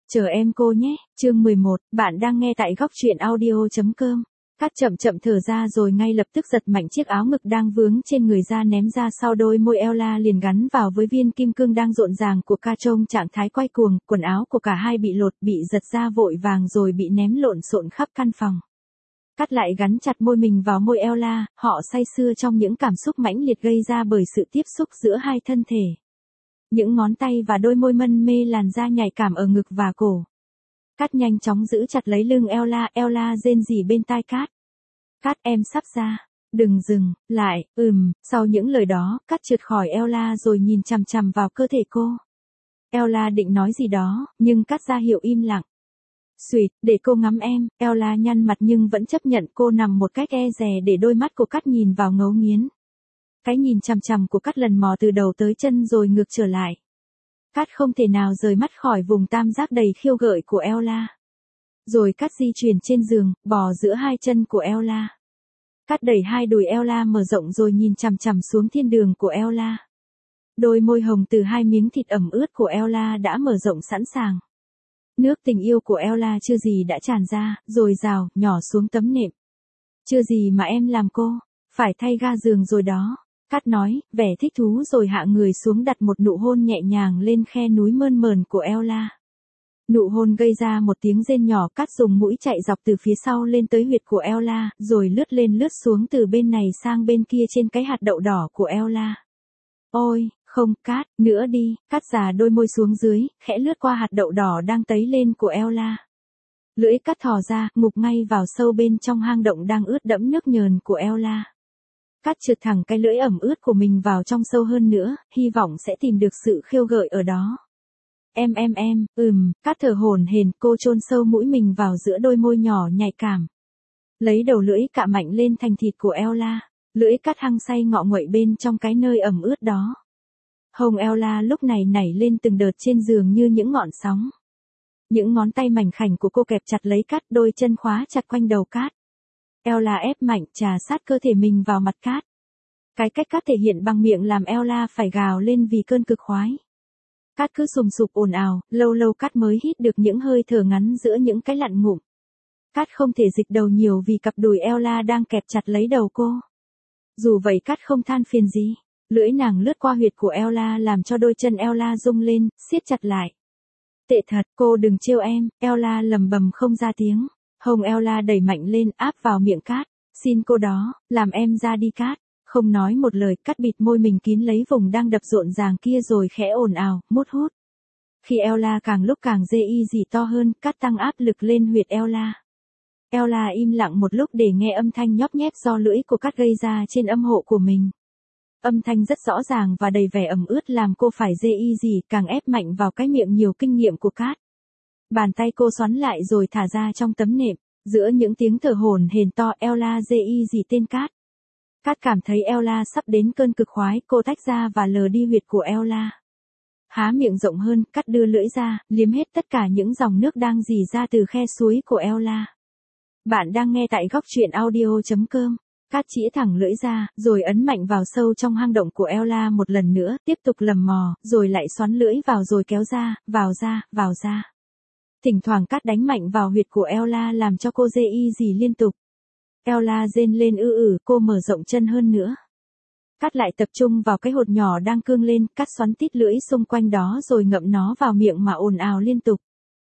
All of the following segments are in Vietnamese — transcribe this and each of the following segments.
Chờ em cô nhé, chương 11, bạn đang nghe tại góc truyện audio.com. Cát chậm chậm thở ra rồi ngay lập tức giật mạnh chiếc áo ngực đang vướng trên người ra ném ra sau đôi môi Ella liền gắn vào với viên kim cương đang rộn ràng của Ca trong trạng thái quay cuồng, quần áo của cả hai bị lột bị giật ra vội vàng rồi bị ném lộn xộn khắp căn phòng. Cát lại gắn chặt môi mình vào môi Ella, họ say sưa trong những cảm xúc mãnh liệt gây ra bởi sự tiếp xúc giữa hai thân thể. Những ngón tay và đôi môi mân mê làn da nhạy cảm ở ngực và cổ. Cát nhanh chóng giữ chặt lấy lưng Ella rên rỉ bên tai Cát. Cát em sắp ra, đừng dừng, lại, sau những lời đó, Cát trượt khỏi Ella rồi nhìn chằm chằm vào cơ thể cô. Ella định nói gì đó, nhưng Cát ra hiệu im lặng. Xuyệt, để cô ngắm em, Ella nhăn mặt nhưng vẫn chấp nhận cô nằm một cách e dè để đôi mắt của Cát nhìn vào ngấu nghiến. Cái nhìn chằm chằm của Cát lần mò từ đầu tới chân rồi ngược trở lại. Cát không thể nào rời mắt khỏi vùng tam giác đầy khiêu gợi của Ella. Rồi Cát di chuyển trên giường, bò giữa hai chân của Ella. Cát đẩy hai đùi Ella mở rộng rồi nhìn chằm chằm xuống thiên đường của Ella. Đôi môi hồng từ hai miếng thịt ẩm ướt của Ella đã mở rộng sẵn sàng. Nước tình yêu của Ella chưa gì đã tràn ra, rồi rào, nhỏ xuống tấm nệm. Chưa gì mà em làm cô, phải thay ga giường rồi đó. Cát nói, vẻ thích thú rồi hạ người xuống đặt một nụ hôn nhẹ nhàng lên khe núi mơn mởn của Ella. Nụ hôn gây ra một tiếng rên nhỏ, Cát dùng mũi chạy dọc từ phía sau lên tới huyệt của Ella, rồi lướt lên lướt xuống từ bên này sang bên kia trên cái hạt đậu đỏ của Ella. Ôi, không, Cát, nữa đi, Cát già đôi môi xuống dưới, khẽ lướt qua hạt đậu đỏ đang tấy lên của Ella. Lưỡi Cát thò ra, ngụp ngay vào sâu bên trong hang động đang ướt đẫm nước nhờn của Ella. Cát trượt thẳng cái lưỡi ẩm ướt của mình vào trong sâu hơn nữa, hy vọng sẽ tìm được sự khiêu gợi ở đó. Cát thở hổn hển, cô chôn sâu mũi mình vào giữa đôi môi nhỏ nhạy cảm. Lấy đầu lưỡi cạ mạnh lên thành thịt của Ella, lưỡi Cát hăng say ngọ nguậy bên trong cái nơi ẩm ướt đó. Hông Ella lúc này nảy lên từng đợt trên giường như những ngọn sóng. Những ngón tay mảnh khảnh của cô kẹp chặt lấy Cát, đôi chân khóa chặt quanh đầu Cát. Ella ép mạnh trà sát cơ thể mình vào mặt Cát. Cái cách Cát thể hiện bằng miệng làm Ella phải gào lên vì cơn cực khoái. Cát cứ sùng sục ồn ào, lâu lâu Cát mới hít được những hơi thở ngắn giữa những cái lặn ngụm. Cát không thể dịch đầu nhiều vì cặp đùi Ella đang kẹp chặt lấy đầu cô. Dù vậy Cát không than phiền gì. Lưỡi nàng lướt qua huyệt của Ella làm cho đôi chân Ella rung lên, siết chặt lại. Tệ thật, cô đừng trêu em, Ella lầm bầm không ra tiếng. Hông Ella đẩy mạnh lên áp vào miệng Cát. Xin cô đó, làm em ra đi Cát. Không nói một lời, Cát bịt môi mình kín lấy vùng đang đập rộn ràng kia rồi khẽ ồn ào, mút hút. Khi Ella càng lúc càng dê y dì to hơn, Cát tăng áp lực lên huyệt Ella. Ella im lặng một lúc để nghe âm thanh nhóp nhép do lưỡi của Cát gây ra trên âm hộ của mình. Âm thanh rất rõ ràng và đầy vẻ ẩm ướt làm cô phải dê y dì càng ép mạnh vào cái miệng nhiều kinh nghiệm của Cát. Bàn tay cô xoắn lại rồi thả ra trong tấm nệm, giữa những tiếng thở hổn hển to Ella dê y dì tên Cát. Cát cảm thấy Ella sắp đến cơn cực khoái, cô tách ra và lờ đi huyệt của Ella. Há miệng rộng hơn, Cát đưa lưỡi ra, liếm hết tất cả những dòng nước đang rỉ ra từ khe suối của Ella. Bạn đang nghe tại góc truyện audio.com. Cát chĩa thẳng lưỡi ra, rồi ấn mạnh vào sâu trong hang động của Ella một lần nữa, tiếp tục lầm mò, rồi lại xoắn lưỡi vào rồi kéo ra, vào ra. Thỉnh thoảng Cát đánh mạnh vào huyệt của Ella làm cho cô dê y dì liên tục. Ella rên lên cô mở rộng chân hơn nữa. Cát lại tập trung vào cái hột nhỏ đang cương lên, Cát xoắn tít lưỡi xung quanh đó rồi ngậm nó vào miệng mà ồn ào liên tục.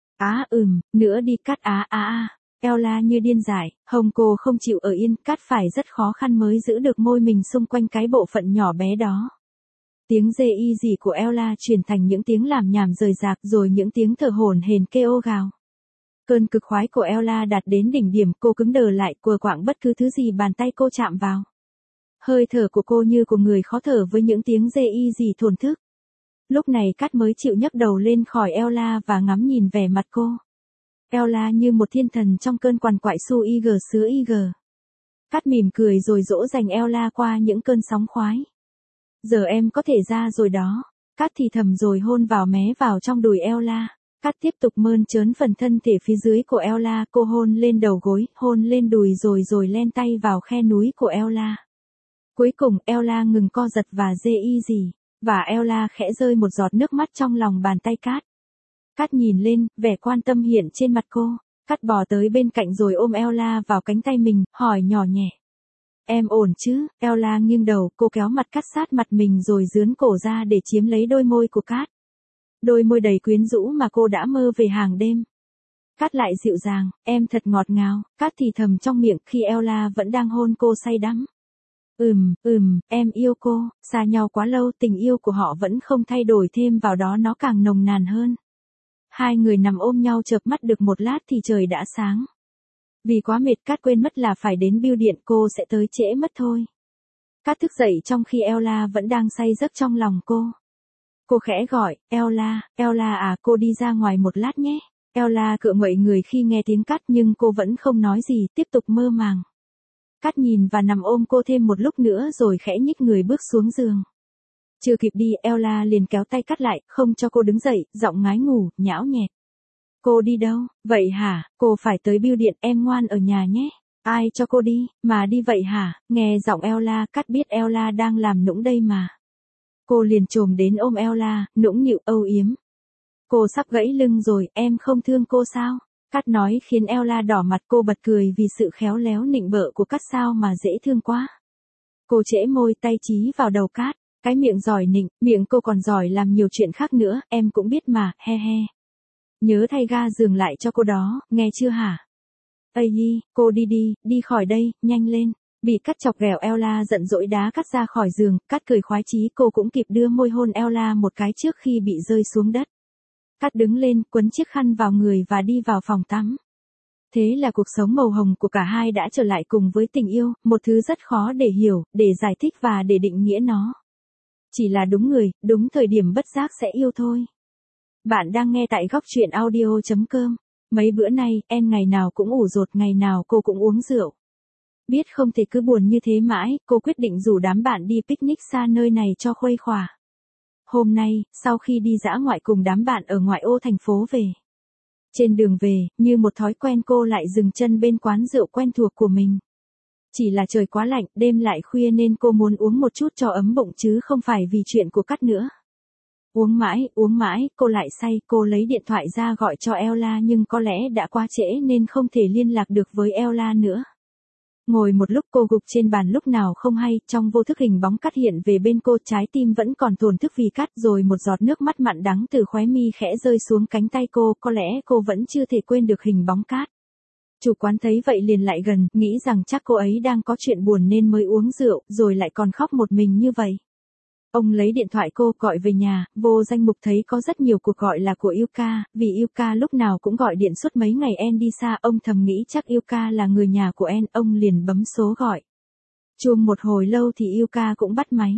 Nữa đi Cát Ella như điên dại, hông cô không chịu ở yên, Cát phải rất khó khăn mới giữ được môi mình xung quanh cái bộ phận nhỏ bé đó. Tiếng dê y dì của Ella chuyển thành những tiếng làm nhảm rời rạc rồi những tiếng thở hổn hển kêu gào. Cơn cực khoái của Ella đạt đến đỉnh điểm, cô cứng đờ lại, quờ quạng bất cứ thứ gì bàn tay cô chạm vào. Hơi thở của cô như của người khó thở với những tiếng dê y dì thổn thức. Lúc này Cát mới chịu nhấc đầu lên khỏi Ella và ngắm nhìn vẻ mặt cô. Ella như một thiên thần trong cơn quằn quại su ig sứa ig. Cát mỉm cười rồi dỗ dành Ella qua những cơn sóng khoái. Giờ em có thể ra rồi đó. Cát thì thầm rồi hôn vào mé vào trong đùi Ella. Cát tiếp tục mơn trớn phần thân thể phía dưới của Ella, cô hôn lên đầu gối, hôn lên đùi rồi len tay vào khe núi của Ella. Cuối cùng Ella ngừng co giật và dê y dì, và Ella khẽ rơi một giọt nước mắt trong lòng bàn tay Cát. Cát nhìn lên, vẻ quan tâm hiện trên mặt cô. Cát bò tới bên cạnh rồi ôm Ella vào cánh tay mình, hỏi nhỏ nhẹ. Em ổn chứ? Ella nghiêng đầu, cô kéo mặt Cát sát mặt mình rồi dướn cổ ra để chiếm lấy đôi môi của Cát. Đôi môi đầy quyến rũ mà cô đã mơ về hàng đêm. Cát lại dịu dàng, em thật ngọt ngào, Cát thì thầm trong miệng khi Ella vẫn đang hôn cô say đắm. Em yêu cô, xa nhau quá lâu tình yêu của họ vẫn không thay đổi, thêm vào đó nó càng nồng nàn hơn. Hai người nằm ôm nhau chợp mắt được một lát thì trời đã sáng. Vì quá mệt Cát quên mất là phải đến bưu điện, cô sẽ tới trễ mất thôi. Cát thức dậy trong khi Ella vẫn đang say giấc trong lòng cô. Cô khẽ gọi, Ella à, cô đi ra ngoài một lát nhé. Ella cựa nguậy người khi nghe tiếng Cát nhưng cô vẫn không nói gì, tiếp tục mơ màng. Cát nhìn và nằm ôm cô thêm một lúc nữa rồi khẽ nhích người bước xuống giường. Chưa kịp đi, Ella liền kéo tay Cát lại, không cho cô đứng dậy, giọng ngái ngủ, nhão nhẹt. Cô đi đâu? Vậy hả, cô phải tới bưu điện, em ngoan ở nhà nhé. Ai cho cô đi, mà đi vậy hả? Nghe giọng Ella, Cát biết Ella đang làm nũng đây mà. Cô liền chồm đến ôm Ella, nũng nịu âu yếm. Cô sắp gãy lưng rồi, em không thương cô sao? Cát nói khiến Ella đỏ mặt, cô bật cười vì sự khéo léo nịnh bợ của Cát, sao mà dễ thương quá. Cô trễ môi tay chí vào đầu Cát, cái miệng giỏi nịnh, miệng cô còn giỏi làm nhiều chuyện khác nữa, em cũng biết mà, he he. Nhớ thay ga giường lại cho cô đó, nghe chưa hả? Ây hi, cô đi khỏi đây, nhanh lên. Bị Cát chọc ghẹo, Ella giận dỗi đá Cát ra khỏi giường, Cát cười khoái chí, cô cũng kịp đưa môi hôn Ella một cái trước khi bị rơi xuống đất. Cát đứng lên, quấn chiếc khăn vào người và đi vào phòng tắm. Thế là cuộc sống màu hồng của cả hai đã trở lại cùng với tình yêu, một thứ rất khó để hiểu, để giải thích và để định nghĩa nó. Chỉ là đúng người, đúng thời điểm bất giác sẽ yêu thôi. Bạn đang nghe tại góc truyện audio.com. Mấy bữa nay, em ngày nào cũng ủ rột, ngày nào cô cũng uống rượu. Biết không thể cứ buồn như thế mãi, cô quyết định rủ đám bạn đi picnic xa nơi này cho khuây khỏa. Hôm nay, sau khi đi dã ngoại cùng đám bạn ở ngoại ô thành phố về. Trên đường về, như một thói quen cô lại dừng chân bên quán rượu quen thuộc của mình. Chỉ là trời quá lạnh, đêm lại khuya nên cô muốn uống một chút cho ấm bụng chứ không phải vì chuyện của Cát nữa. Uống mãi, cô lại say, cô lấy điện thoại ra gọi cho Ella nhưng có lẽ đã quá trễ nên không thể liên lạc được với Ella nữa. Ngồi một lúc cô gục trên bàn lúc nào không hay, trong vô thức hình bóng Cát hiện về bên cô, trái tim vẫn còn thổn thức vì Cát, rồi một giọt nước mắt mặn đắng từ khóe mi khẽ rơi xuống cánh tay cô, có lẽ cô vẫn chưa thể quên được hình bóng Cát. Chủ quán thấy vậy liền lại gần, nghĩ rằng chắc cô ấy đang có chuyện buồn nên mới uống rượu, rồi lại còn khóc một mình như vậy. Ông lấy điện thoại cô gọi về nhà, vô danh mục thấy có rất nhiều cuộc gọi là của Yuka, vì Yuka lúc nào cũng gọi điện suốt mấy ngày En đi xa, ông thầm nghĩ chắc Yuka là người nhà của En, ông liền bấm số gọi. Chuông một hồi lâu thì Yuka cũng bắt máy.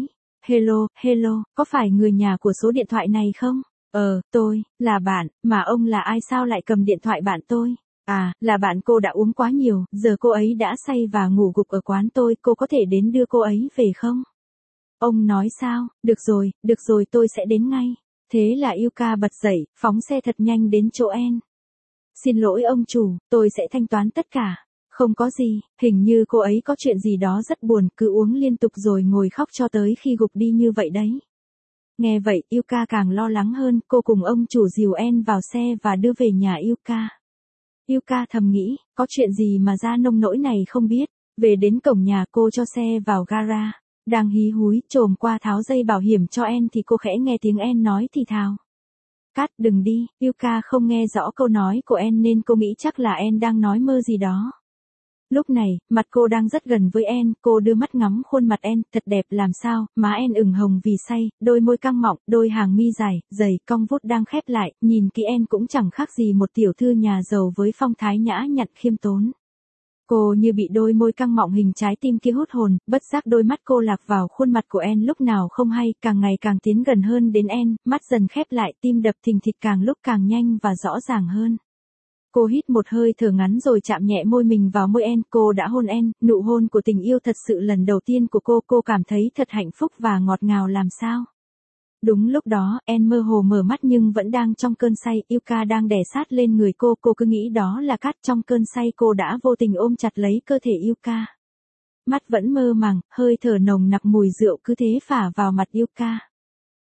Hello, có phải người nhà của số điện thoại này không? Tôi, là bạn, mà ông là ai sao lại cầm điện thoại bạn tôi? À, là bạn cô đã uống quá nhiều, giờ cô ấy đã say và ngủ gục ở quán tôi, cô có thể đến đưa cô ấy về không? Ông nói sao, được rồi tôi sẽ đến ngay. Thế là Yuka bật dậy, phóng xe thật nhanh đến chỗ En. Xin lỗi ông chủ, tôi sẽ thanh toán tất cả. Không có gì, hình như cô ấy có chuyện gì đó rất buồn, cứ uống liên tục rồi ngồi khóc cho tới khi gục đi như vậy đấy. Nghe vậy, Yuka càng lo lắng hơn, cô cùng ông chủ dìu En vào xe và đưa về nhà Yuka. Yuka thầm nghĩ, có chuyện gì mà ra nông nỗi này không biết. Về đến cổng nhà cô cho xe vào gara. Đang hí húi, trồm qua tháo dây bảo hiểm cho En thì cô khẽ nghe tiếng En nói thì thào. Cát, đừng đi, Yuka không nghe rõ câu nói của En nên cô nghĩ chắc là En đang nói mơ gì đó. Lúc này, mặt cô đang rất gần với En, cô đưa mắt ngắm khuôn mặt En, thật đẹp làm sao, má En ửng hồng vì say, đôi môi căng mọng, đôi hàng mi dài, dày, cong vút đang khép lại, nhìn kỹ En cũng chẳng khác gì một tiểu thư nhà giàu với phong thái nhã nhặn khiêm tốn. Cô như bị đôi môi căng mọng hình trái tim kia hút hồn, bất giác đôi mắt cô lạc vào khuôn mặt của En lúc nào không hay, càng ngày càng tiến gần hơn đến En, mắt dần khép lại, tim đập thình thịch càng lúc càng nhanh và rõ ràng hơn. Cô hít một hơi thở ngắn rồi chạm nhẹ môi mình vào môi En, cô đã hôn En, nụ hôn của tình yêu thật sự lần đầu tiên của cô cảm thấy thật hạnh phúc và ngọt ngào làm sao. Đúng lúc đó, En mơ hồ mở mắt nhưng vẫn đang trong cơn say, Yuka đang đè sát lên người cô cứ nghĩ đó là Cát, trong cơn say cô đã vô tình ôm chặt lấy cơ thể Yuka. Mắt vẫn mơ màng, hơi thở nồng nặc mùi rượu cứ thế phả vào mặt Yuka.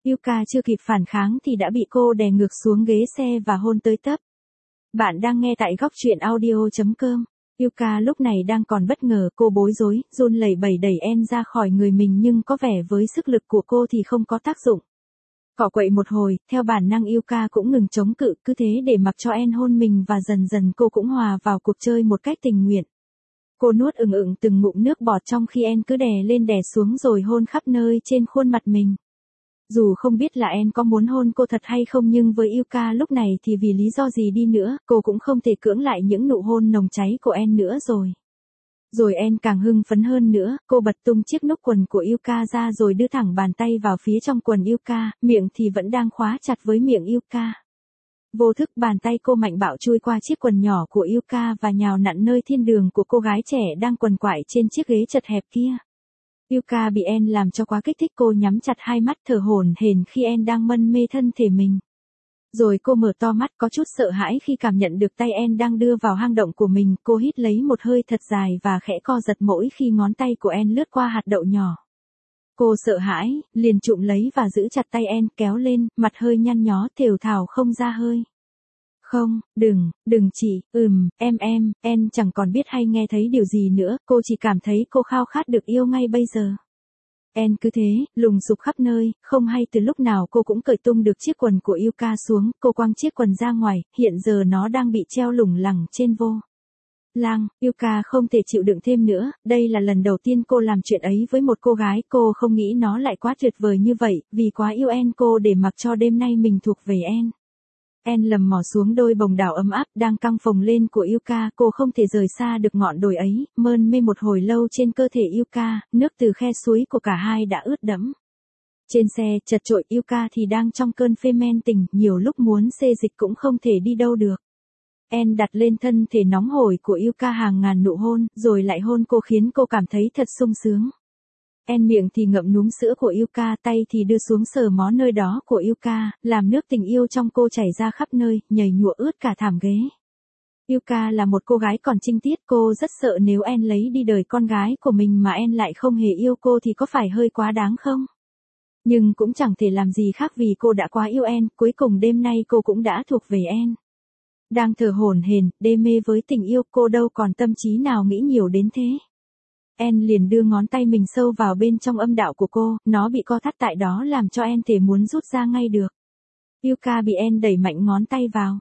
Yuka chưa kịp phản kháng thì đã bị cô đè ngược xuống ghế xe và hôn tới tấp. Bạn đang nghe tại góc truyện audio.com. Yuka lúc này đang còn bất ngờ, cô bối rối, run lẩy bẩy đẩy En ra khỏi người mình nhưng có vẻ với sức lực của cô thì không có tác dụng. Cọ quậy một hồi, theo bản năng Yuka cũng ngừng chống cự, cứ thế để mặc cho En hôn mình và dần dần cô cũng hòa vào cuộc chơi một cách tình nguyện. Cô nuốt từng ngụm nước bọt trong khi En cứ đè lên đè xuống rồi hôn khắp nơi trên khuôn mặt mình. Dù không biết là En có muốn hôn cô thật hay không nhưng với Yuka lúc này thì vì lý do gì đi nữa, cô cũng không thể cưỡng lại những nụ hôn nồng cháy của En nữa rồi. Rồi En càng hưng phấn hơn nữa, cô bật tung chiếc nút quần của Yuka ra rồi đưa thẳng bàn tay vào phía trong quần Yuka, miệng thì vẫn đang khóa chặt với miệng Yuka. Vô thức bàn tay cô mạnh bạo chui qua chiếc quần nhỏ của Yuka và nhào nặn nơi thiên đường của cô gái trẻ đang quằn quại trên chiếc ghế chật hẹp kia. Yuka bị En làm cho quá kích thích, cô nhắm chặt hai mắt thở hổn hển khi En đang mân mê thân thể mình. Rồi cô mở to mắt có chút sợ hãi khi cảm nhận được tay En đang đưa vào hang động của mình, cô hít lấy một hơi thật dài và khẽ co giật mỗi khi ngón tay của En lướt qua hạt đậu nhỏ. Cô sợ hãi, liền trụm lấy và giữ chặt tay En kéo lên, mặt hơi nhăn nhó thều thào không ra hơi. Không, đừng chị, En chẳng còn biết hay nghe thấy điều gì nữa, cô chỉ cảm thấy cô khao khát được yêu ngay bây giờ. En cứ thế, lùng sục khắp nơi, không hay từ lúc nào cô cũng cởi tung được chiếc quần của Yuka xuống, cô quăng chiếc quần ra ngoài, hiện giờ nó đang bị treo lủng lẳng trên vô lăng. Yuka không thể chịu đựng thêm nữa, đây là lần đầu tiên cô làm chuyện ấy với một cô gái, cô không nghĩ nó lại quá tuyệt vời như vậy, vì quá yêu En cô để mặc cho đêm nay mình thuộc về En. En lầm mò xuống đôi bồng đảo ấm áp đang căng phồng lên của Yuka, cô không thể rời xa được ngọn đồi ấy, mơn mê một hồi lâu trên cơ thể Yuka, nước từ khe suối của cả hai đã ướt đẫm. Trên xe, chật chội, Yuka thì đang trong cơn phê men tình, nhiều lúc muốn xê dịch cũng không thể đi đâu được. En đặt lên thân thể nóng hổi của Yuka hàng ngàn nụ hôn, rồi lại hôn cô khiến cô cảm thấy thật sung sướng. En miệng thì ngậm núm sữa của Yuka, tay thì đưa xuống sờ mó nơi đó của Yuka, làm nước tình yêu trong cô chảy ra khắp nơi, nhầy nhụa ướt cả thảm ghế. Yuka là một cô gái còn trinh tiết, cô rất sợ nếu En lấy đi đời con gái của mình mà En lại không hề yêu cô thì có phải hơi quá đáng không? Nhưng cũng chẳng thể làm gì khác vì cô đã quá yêu En, cuối cùng đêm nay cô cũng đã thuộc về En. Đang thở hổn hển, đê mê với tình yêu, cô đâu còn tâm trí nào nghĩ nhiều đến thế. En liền đưa ngón tay mình sâu vào bên trong âm đạo của cô, nó bị co thắt tại đó làm cho En thể muốn rút ra ngay được. Yuka bị En đẩy mạnh ngón tay vào.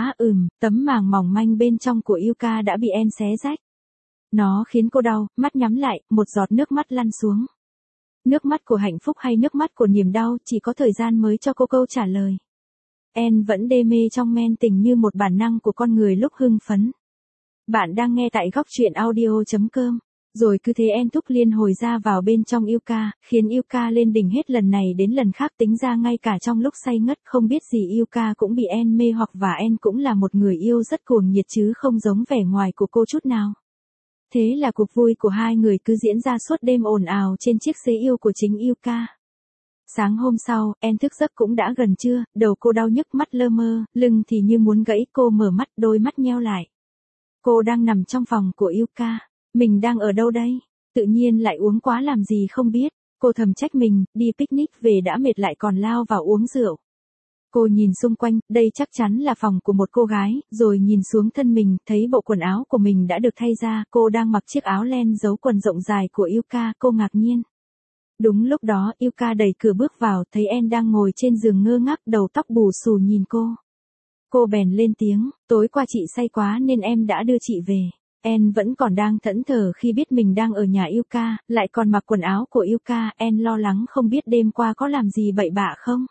Tấm màng mỏng manh bên trong của Yuka đã bị En xé rách. Nó khiến cô đau, mắt nhắm lại, một giọt nước mắt lăn xuống. Nước mắt của hạnh phúc hay nước mắt của niềm đau, chỉ có thời gian mới cho cô câu trả lời. En vẫn đê mê trong men tình như một bản năng của con người lúc hưng phấn. Bạn đang nghe tại góc truyện audio.com. Rồi cứ thế En thúc liên hồi ra vào bên trong Yuka, khiến Yuka lên đỉnh hết lần này đến lần khác, tính ra ngay cả trong lúc say ngất không biết gì Yuka cũng bị En mê hoặc, và En cũng là một người yêu rất cuồng nhiệt chứ không giống vẻ ngoài của cô chút nào. Thế là cuộc vui của hai người cứ diễn ra suốt đêm ồn ào trên chiếc xe yêu của chính Yuka. Sáng hôm sau, En thức giấc cũng đã gần trưa, đầu cô đau nhức, mắt lơ mơ, lưng thì như muốn gãy, cô mở mắt, đôi mắt nheo lại. Cô đang nằm trong phòng của Yuka. Mình đang ở đâu đây? Tự nhiên lại uống quá làm gì không biết. Cô thầm trách mình, đi picnic về đã mệt lại còn lao vào uống rượu. Cô nhìn xung quanh, đây chắc chắn là phòng của một cô gái, rồi nhìn xuống thân mình, thấy bộ quần áo của mình đã được thay ra, cô đang mặc chiếc áo len giấu quần rộng dài của Yuka, cô ngạc nhiên. Đúng lúc đó, Yuka đẩy cửa bước vào, thấy En đang ngồi trên giường ngơ ngác, đầu tóc bù xù nhìn cô. Cô bèn lên tiếng, tối qua chị say quá nên em đã đưa chị về. En vẫn còn đang thẫn thờ khi biết mình đang ở nhà Yuka, lại còn mặc quần áo của Yuka, En lo lắng không biết đêm qua có làm gì bậy bạ không.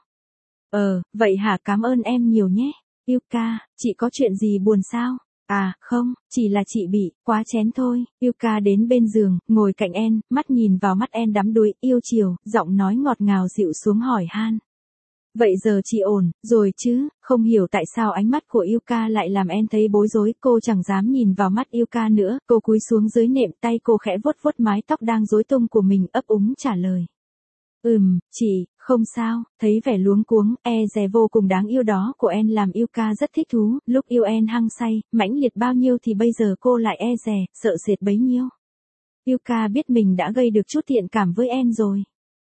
Vậy hả, cảm ơn em nhiều nhé. Yuka, chị có chuyện gì buồn sao? Không, chỉ là chị bị quá chén thôi. Yuka đến bên giường, ngồi cạnh En, mắt nhìn vào mắt En đắm đuối, yêu chiều, giọng nói ngọt ngào dịu xuống hỏi han. Vậy giờ chị ổn rồi chứ? Không hiểu tại sao ánh mắt của Yuka lại làm En thấy bối rối, cô chẳng dám nhìn vào mắt Yuka nữa, cô cúi xuống dưới nệm, tay cô khẽ vuốt vuốt mái tóc đang rối tung của mình, ấp úng trả lời. Chị, không sao. Thấy vẻ luống cuống, dè vô cùng đáng yêu đó của En làm Yuka rất thích thú, lúc yêu En hăng say, mãnh liệt bao nhiêu thì bây giờ cô lại dè, sợ sệt bấy nhiêu. Yuka biết mình đã gây được chút thiện cảm với En rồi.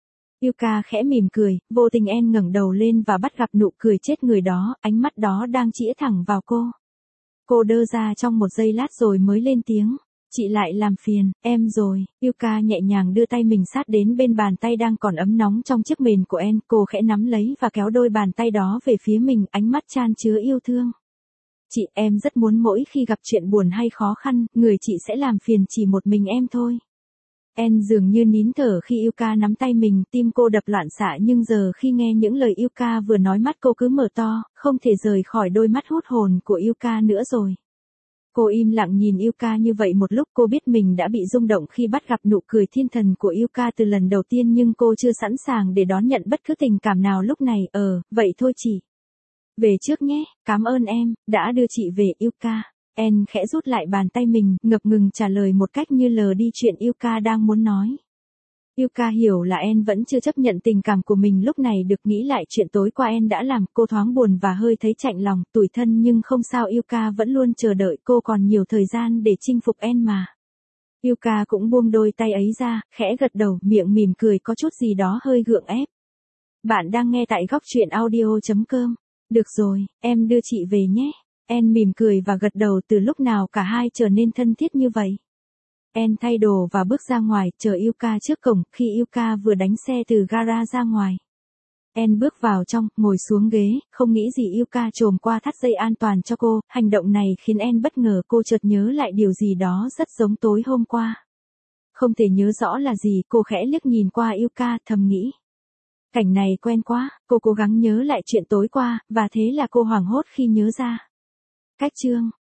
Yuka khẽ mỉm cười, vô tình En ngẩng đầu lên và bắt gặp nụ cười chết người đó, ánh mắt đó đang chĩa thẳng vào cô. Cô đơ ra trong một giây lát rồi mới lên tiếng. Chị lại làm phiền, em rồi. Yuka nhẹ nhàng đưa tay mình sát đến bên bàn tay đang còn ấm nóng trong chiếc mền của En. Cô khẽ nắm lấy và kéo đôi bàn tay đó về phía mình, ánh mắt chan chứa yêu thương. Chị, em rất muốn mỗi khi gặp chuyện buồn hay khó khăn, người chị sẽ làm phiền chỉ một mình em thôi. En dường như nín thở khi Yuka nắm tay mình, tim cô đập loạn xạ nhưng giờ khi nghe những lời Yuka vừa nói mắt cô cứ mở to, không thể rời khỏi đôi mắt hút hồn của Yuka nữa rồi. Cô im lặng nhìn Yuka như vậy một lúc, cô biết mình đã bị rung động khi bắt gặp nụ cười thiên thần của Yuka từ lần đầu tiên nhưng cô chưa sẵn sàng để đón nhận bất cứ tình cảm nào lúc này. Vậy thôi chị. Về trước nhé, cảm ơn em, đã đưa chị về Yuka. En khẽ rút lại bàn tay mình, ngập ngừng trả lời một cách như lờ đi chuyện Yuka đang muốn nói. Yuka hiểu là En vẫn chưa chấp nhận tình cảm của mình lúc này, được nghĩ lại chuyện tối qua En đã làm, cô thoáng buồn và hơi thấy chạnh lòng, tủi thân nhưng không sao, Yuka vẫn luôn chờ đợi cô còn nhiều thời gian để chinh phục En mà. Yuka cũng buông đôi tay ấy ra, khẽ gật đầu, miệng mỉm cười có chút gì đó hơi gượng ép. Bạn đang nghe tại góc truyện audio.com. Được rồi, em đưa chị về nhé. En mỉm cười và gật đầu, từ lúc nào cả hai trở nên thân thiết như vậy. En thay đồ và bước ra ngoài, chờ Yuka trước cổng, khi Yuka vừa đánh xe từ gara ra ngoài. En bước vào trong, ngồi xuống ghế, không nghĩ gì Yuka chồm qua thắt dây an toàn cho cô, hành động này khiến En bất ngờ, cô chợt nhớ lại điều gì đó rất giống tối hôm qua. Không thể nhớ rõ là gì, cô khẽ liếc nhìn qua Yuka, thầm nghĩ. Cảnh này quen quá, cô cố gắng nhớ lại chuyện tối qua, và thế là cô hoảng hốt khi nhớ ra. Cách chương